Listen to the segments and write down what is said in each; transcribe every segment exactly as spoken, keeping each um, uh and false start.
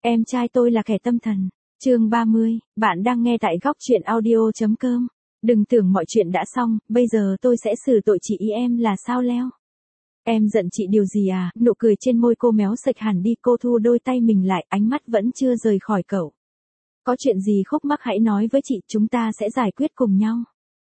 Em trai tôi là kẻ tâm thần. Chương ba mươi, bạn đang nghe tại góc truyện audio chấm com. Đừng tưởng mọi chuyện đã xong, bây giờ tôi sẽ xử tội chị ý em là sao Leo? Em giận chị điều gì à? Nụ cười trên môi cô méo sạch hẳn đi, cô thu đôi tay mình lại, ánh mắt vẫn chưa rời khỏi cậu. Có chuyện gì khúc mắc hãy nói với chị, chúng ta sẽ giải quyết cùng nhau.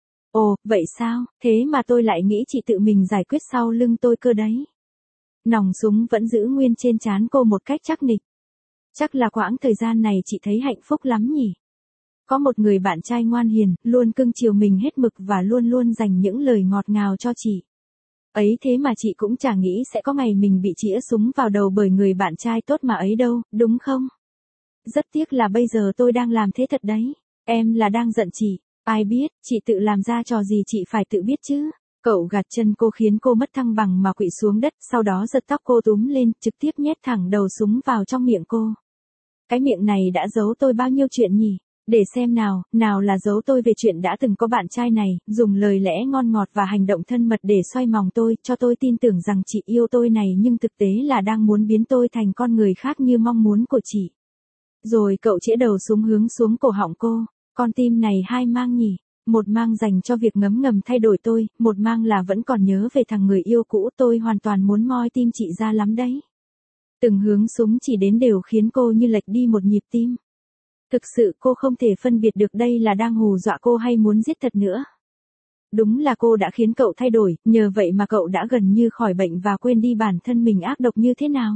Ồ, vậy sao? Thế mà tôi lại nghĩ chị tự mình giải quyết sau lưng tôi cơ đấy. Nòng súng vẫn giữ nguyên trên trán cô một cách chắc nịch. Chắc là quãng thời gian này chị thấy hạnh phúc lắm nhỉ? Có một người bạn trai ngoan hiền, luôn cưng chiều mình hết mực và luôn luôn dành những lời ngọt ngào cho chị. Ấy thế mà chị cũng chả nghĩ sẽ có ngày mình bị chĩa súng vào đầu bởi người bạn trai tốt mà ấy đâu, đúng không? Rất tiếc là bây giờ tôi đang làm thế thật đấy. Em là đang giận chị. Ai biết, chị tự làm ra trò gì chị phải tự biết chứ. Cậu gạt chân cô khiến cô mất thăng bằng mà quỵ xuống đất, sau đó giật tóc cô túm lên, trực tiếp nhét thẳng đầu súng vào trong miệng cô. Cái miệng này đã giấu tôi bao nhiêu chuyện nhỉ? Để xem nào, nào là giấu tôi về chuyện đã từng có bạn trai này, dùng lời lẽ ngon ngọt và hành động thân mật để xoay vòng tôi, cho tôi tin tưởng rằng chị yêu tôi này nhưng thực tế là đang muốn biến tôi thành con người khác như mong muốn của chị. Rồi cậu chĩa đầu súng hướng xuống cổ họng cô, con tim này hai mang nhỉ? Một mang dành cho việc ngấm ngầm thay đổi tôi, một mang là vẫn còn nhớ về thằng người yêu cũ, tôi hoàn toàn muốn moi tim chị ra lắm đấy. Từng hướng súng chỉ đến đều khiến cô như lệch đi một nhịp tim. Thực sự cô không thể phân biệt được đây là đang hù dọa cô hay muốn giết thật nữa. Đúng là cô đã khiến cậu thay đổi, nhờ vậy mà cậu đã gần như khỏi bệnh và quên đi bản thân mình ác độc như thế nào.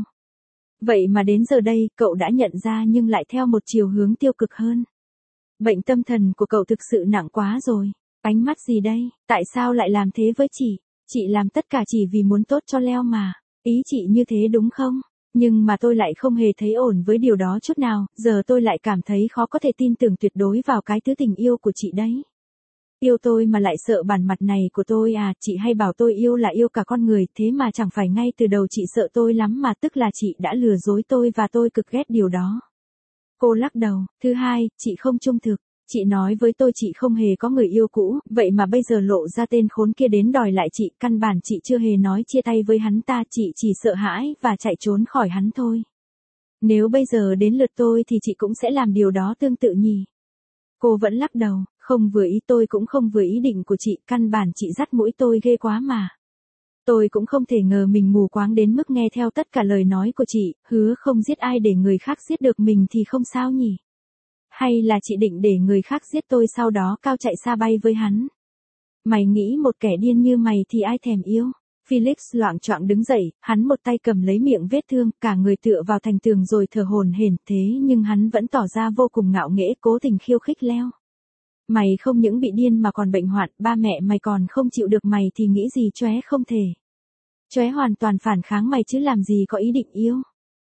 Vậy mà đến giờ đây, cậu đã nhận ra nhưng lại theo một chiều hướng tiêu cực hơn. Bệnh tâm thần của cậu thực sự nặng quá rồi. Ánh mắt gì đây? Tại sao lại làm thế với chị? Chị làm tất cả chỉ vì muốn tốt cho Leo mà. Ý chị như thế đúng không? Nhưng mà tôi lại không hề thấy ổn với điều đó chút nào, giờ tôi lại cảm thấy khó có thể tin tưởng tuyệt đối vào cái thứ tình yêu của chị đấy. Yêu tôi mà lại sợ bản mặt này của tôi à? Chị hay bảo tôi yêu là yêu cả con người, thế mà chẳng phải ngay từ đầu chị sợ tôi lắm mà, tức là chị đã lừa dối tôi và tôi cực ghét điều đó. Cô lắc đầu. Thứ hai, chị không trung thực. Chị nói với tôi chị không hề có người yêu cũ, vậy mà bây giờ lộ ra tên khốn kia đến đòi lại chị, căn bản chị chưa hề nói chia tay với hắn ta, chị chỉ sợ hãi và chạy trốn khỏi hắn thôi. Nếu bây giờ đến lượt tôi thì chị cũng sẽ làm điều đó tương tự nhỉ? Cô vẫn lắc đầu, không vừa ý, tôi cũng không vừa ý định của chị, căn bản chị dắt mũi tôi ghê quá mà. Tôi cũng không thể ngờ mình mù quáng đến mức nghe theo tất cả lời nói của chị, hứa không giết ai để người khác giết được mình thì không sao nhỉ? Hay là chị định để người khác giết tôi sau đó cao chạy xa bay với hắn? Mày nghĩ một kẻ điên như mày thì ai thèm yêu? Felix loạng choạng đứng dậy, hắn một tay cầm lấy miệng vết thương, cả người tựa vào thành tường rồi thở hổn hển, thế nhưng hắn vẫn tỏ ra vô cùng ngạo nghễ, cố tình khiêu khích Leo. Mày không những bị điên mà còn bệnh hoạn, ba mẹ mày còn không chịu được mày thì nghĩ gì chóe không thể. Chóe hoàn toàn phản kháng mày chứ làm gì có ý định yêu.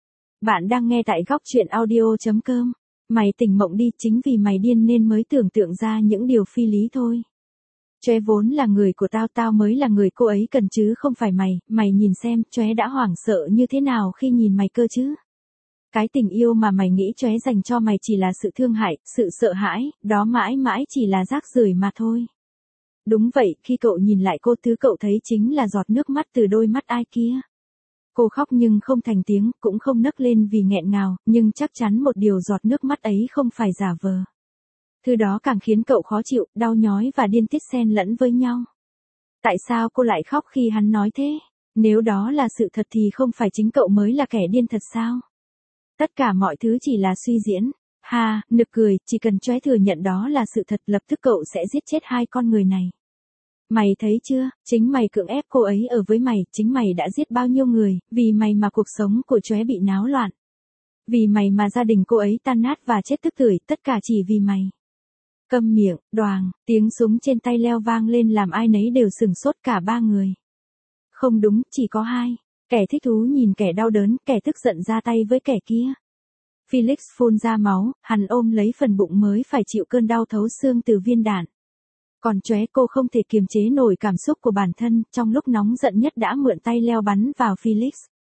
Bạn đang nghe tại góc truyện audio chấm com. Mày tỉnh mộng đi, chính vì mày điên nên mới tưởng tượng ra những điều phi lý thôi. Chóe vốn là người của tao, tao mới là người cô ấy cần chứ không phải mày, mày nhìn xem, chóe đã hoảng sợ như thế nào khi nhìn mày cơ chứ. Cái tình yêu mà mày nghĩ chóe dành cho mày chỉ là sự thương hại, sự sợ hãi, đó mãi mãi chỉ là rác rưởi mà thôi. Đúng vậy, khi cậu nhìn lại cô, thứ cậu thấy chính là giọt nước mắt từ đôi mắt ai kia. Cô khóc nhưng không thành tiếng, cũng không nấc lên vì nghẹn ngào, nhưng chắc chắn một điều, giọt nước mắt ấy không phải giả vờ. Thứ đó càng khiến cậu khó chịu, đau nhói và điên tiết xen lẫn với nhau. Tại sao cô lại khóc khi hắn nói thế? Nếu đó là sự thật thì không phải chính cậu mới là kẻ điên thật sao? Tất cả mọi thứ chỉ là suy diễn. Ha, nực cười, chỉ cần chóe thừa nhận đó là sự thật, lập tức cậu sẽ giết chết hai con người này. Mày thấy chưa, chính mày cưỡng ép cô ấy ở với mày, chính mày đã giết bao nhiêu người, vì mày mà cuộc sống của chóe bị náo loạn. Vì mày mà gia đình cô ấy tan nát và chết tức tưởi, tất cả chỉ vì mày. Câm miệng, đoàng, tiếng súng trên tay Leo vang lên làm ai nấy đều sửng sốt, cả ba người. Không đúng, chỉ có hai. Kẻ thích thú nhìn kẻ đau đớn, kẻ tức giận ra tay với kẻ kia. Felix phun ra máu, hắn ôm lấy phần bụng mới phải chịu cơn đau thấu xương từ viên đạn. Còn chóe, cô không thể kiềm chế nổi cảm xúc của bản thân, trong lúc nóng giận nhất đã mượn tay Leo bắn vào Felix.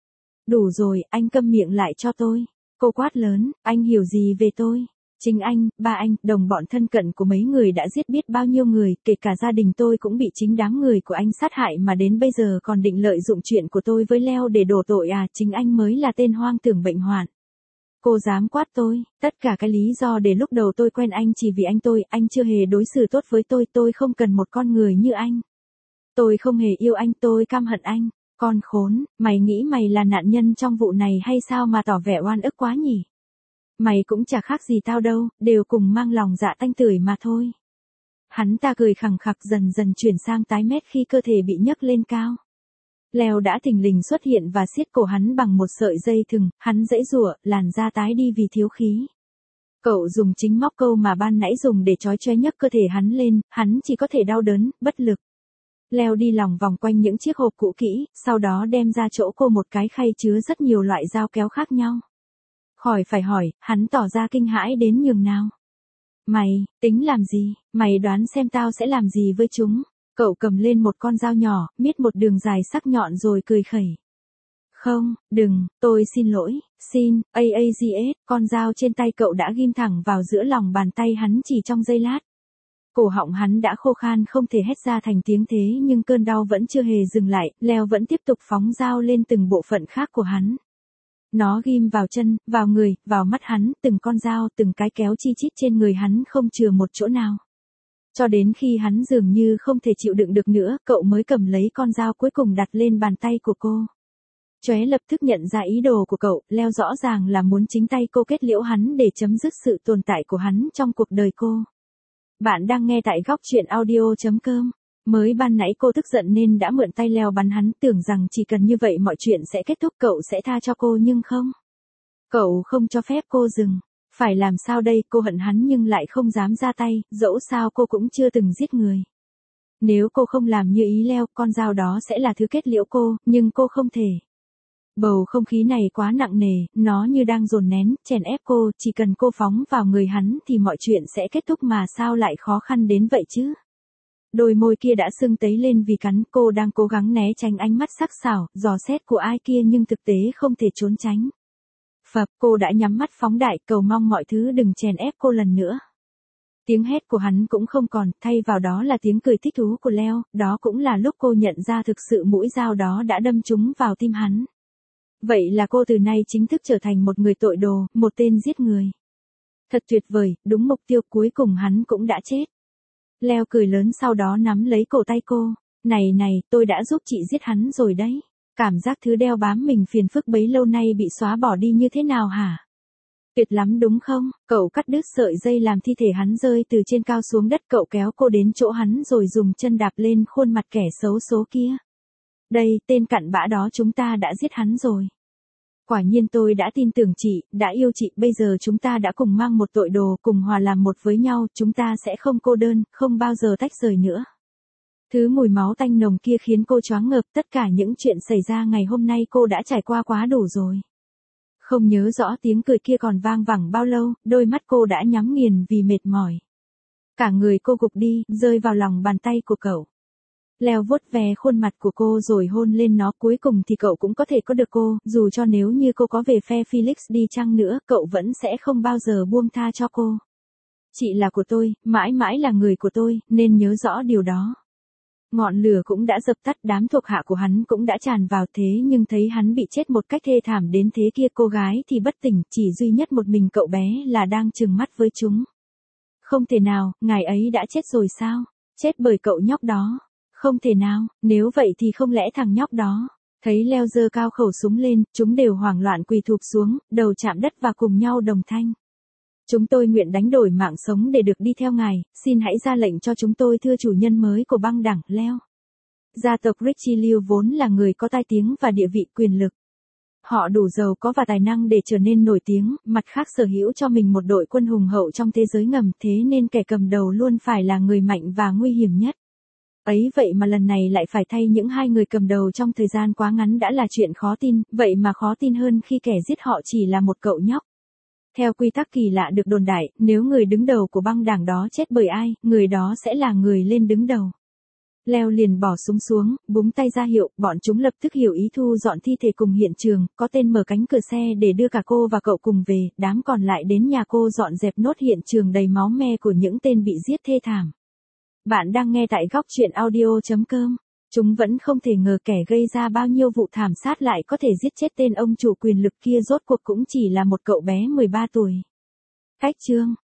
Đủ rồi, anh câm miệng lại cho tôi. Cô quát lớn, anh hiểu gì về tôi? Chính anh, ba anh, đồng bọn thân cận của mấy người đã giết biết bao nhiêu người, kể cả gia đình tôi cũng bị chính đám người của anh sát hại mà đến bây giờ còn định lợi dụng chuyện của tôi với Leo để đổ tội à, chính anh mới là tên hoang tưởng bệnh hoạn. Cô dám quát tôi, tất cả cái lý do để lúc đầu tôi quen anh chỉ vì anh tôi, anh chưa hề đối xử tốt với tôi, tôi không cần một con người như anh. Tôi không hề yêu anh, tôi căm hận anh. Con khốn, mày nghĩ mày là nạn nhân trong vụ này hay sao mà tỏ vẻ oan ức quá nhỉ? Mày cũng chả khác gì tao đâu, đều cùng mang lòng dạ tanh tưởi mà thôi. Hắn ta cười khẳng khặc dần dần chuyển sang tái mét khi cơ thể bị nhấc lên cao. Leo đã thình lình xuất hiện và siết cổ hắn bằng một sợi dây thừng, hắn giãy giụa, làn da tái đi vì thiếu khí. Cậu dùng chính móc câu mà ban nãy dùng để trói choe nhấc cơ thể hắn lên, hắn chỉ có thể đau đớn, bất lực. Leo đi lòng vòng quanh những chiếc hộp cũ kỹ, sau đó đem ra chỗ cô một cái khay chứa rất nhiều loại dao kéo khác nhau. Khỏi phải hỏi, hắn tỏ ra kinh hãi đến nhường nào. Mày, tính làm gì, mày đoán xem tao sẽ làm gì với chúng. Cậu cầm lên một con dao nhỏ, miết một đường dài sắc nhọn rồi cười khẩy. Không, đừng, tôi xin lỗi, xin, a a g s, con dao trên tay cậu đã ghim thẳng vào giữa lòng bàn tay hắn chỉ trong giây lát. Cổ họng hắn đã khô khan không thể hét ra thành tiếng thế nhưng cơn đau vẫn chưa hề dừng lại, Leo vẫn tiếp tục phóng dao lên từng bộ phận khác của hắn. Nó ghim vào chân, vào người, vào mắt hắn, từng con dao, từng cái kéo chi chít trên người hắn không chừa một chỗ nào. Cho đến khi hắn dường như không thể chịu đựng được nữa, cậu mới cầm lấy con dao cuối cùng đặt lên bàn tay của cô. Chóe lập tức nhận ra ý đồ của cậu, Leo rõ ràng là muốn chính tay cô kết liễu hắn để chấm dứt sự tồn tại của hắn trong cuộc đời cô. Bạn đang nghe tại góc truyện audio chấm com. Mới ban nãy cô tức giận nên đã mượn tay Leo bắn hắn, tưởng rằng chỉ cần như vậy mọi chuyện sẽ kết thúc, cậu sẽ tha cho cô nhưng không. Cậu không cho phép cô dừng. Phải làm sao đây, cô hận hắn nhưng lại không dám ra tay, dẫu sao cô cũng chưa từng giết người. Nếu cô không làm như ý Leo, con dao đó sẽ là thứ kết liễu cô, nhưng cô không thể. Bầu không khí này quá nặng nề, nó như đang dồn nén, chèn ép cô, chỉ cần cô phóng vào người hắn thì mọi chuyện sẽ kết thúc mà sao lại khó khăn đến vậy chứ. Đôi môi kia đã sưng tấy lên vì cắn, cô đang cố gắng né tránh ánh mắt sắc sảo, dò xét của ai kia nhưng thực tế không thể trốn tránh. Phập, cô đã nhắm mắt phóng đại, cầu mong mọi thứ đừng chèn ép cô lần nữa. Tiếng hét của hắn cũng không còn, thay vào đó là tiếng cười thích thú của Leo, đó cũng là lúc cô nhận ra thực sự mũi dao đó đã đâm trúng vào tim hắn. Vậy là cô từ nay chính thức trở thành một người tội đồ, một tên giết người. Thật tuyệt vời, đúng mục tiêu, cuối cùng hắn cũng đã chết. Leo cười lớn sau đó nắm lấy cổ tay cô. Này này, tôi đã giúp chị giết hắn rồi đấy. Cảm giác thứ đeo bám mình phiền phức bấy lâu nay bị xóa bỏ đi như thế nào hả? Tuyệt lắm đúng không? Cậu cắt đứt sợi dây làm thi thể hắn rơi từ trên cao xuống đất, cậu kéo cô đến chỗ hắn rồi dùng chân đạp lên khuôn mặt kẻ xấu số kia. Đây, tên cặn bã đó, chúng ta đã giết hắn rồi. Quả nhiên tôi đã tin tưởng chị, đã yêu chị, bây giờ chúng ta đã cùng mang một tội đồ, cùng hòa làm một với nhau, chúng ta sẽ không cô đơn, không bao giờ tách rời nữa. Thứ mùi máu tanh nồng kia khiến cô choáng ngợp, tất cả những chuyện xảy ra ngày hôm nay cô đã trải qua quá đủ rồi. Không nhớ rõ tiếng cười kia còn vang vẳng bao lâu, đôi mắt cô đã nhắm nghiền vì mệt mỏi. Cả người cô gục đi, rơi vào lòng bàn tay của cậu. Leo vuốt ve khuôn mặt của cô rồi hôn lên nó, cuối cùng thì cậu cũng có thể có được cô, dù cho nếu như cô có về phe Felix đi chăng nữa, cậu vẫn sẽ không bao giờ buông tha cho cô. Chị là của tôi, mãi mãi là người của tôi, nên nhớ rõ điều đó. Ngọn lửa cũng đã dập tắt, đám thuộc hạ của hắn cũng đã tràn vào, thế nhưng thấy hắn bị chết một cách thê thảm đến thế kia, cô gái thì bất tỉnh, chỉ duy nhất một mình cậu bé là đang trừng mắt với chúng. Không thể nào, ngài ấy đã chết rồi sao? Chết bởi cậu nhóc đó. Không thể nào, nếu vậy thì không lẽ thằng nhóc đó. Thấy Leo giơ cao khẩu súng lên, chúng đều hoảng loạn quỳ thụp xuống, đầu chạm đất và cùng nhau đồng thanh. Chúng tôi nguyện đánh đổi mạng sống để được đi theo ngài, xin hãy ra lệnh cho chúng tôi thưa chủ nhân mới của băng đảng, Leo. Gia tộc Richelieu vốn là người có tai tiếng và địa vị quyền lực. Họ đủ giàu có và tài năng để trở nên nổi tiếng, mặt khác sở hữu cho mình một đội quân hùng hậu trong thế giới ngầm, thế nên kẻ cầm đầu luôn phải là người mạnh và nguy hiểm nhất. Ấy vậy mà lần này lại phải thay những hai người cầm đầu trong thời gian quá ngắn đã là chuyện khó tin, vậy mà khó tin hơn khi kẻ giết họ chỉ là một cậu nhóc. Theo quy tắc kỳ lạ được đồn đại, nếu người đứng đầu của băng đảng đó chết bởi ai, người đó sẽ là người lên đứng đầu. Leo liền bỏ súng xuống, búng tay ra hiệu, bọn chúng lập tức hiểu ý thu dọn thi thể cùng hiện trường, có tên mở cánh cửa xe để đưa cả cô và cậu cùng về, đám còn lại đến nhà cô dọn dẹp nốt hiện trường đầy máu me của những tên bị giết thê thảm. Bạn đang nghe tại góc truyện audio chấm com. Chúng vẫn không thể ngờ kẻ gây ra bao nhiêu vụ thảm sát lại có thể giết chết tên ông chủ quyền lực kia, rốt cuộc cũng chỉ là một cậu bé mười ba tuổi. Cách chương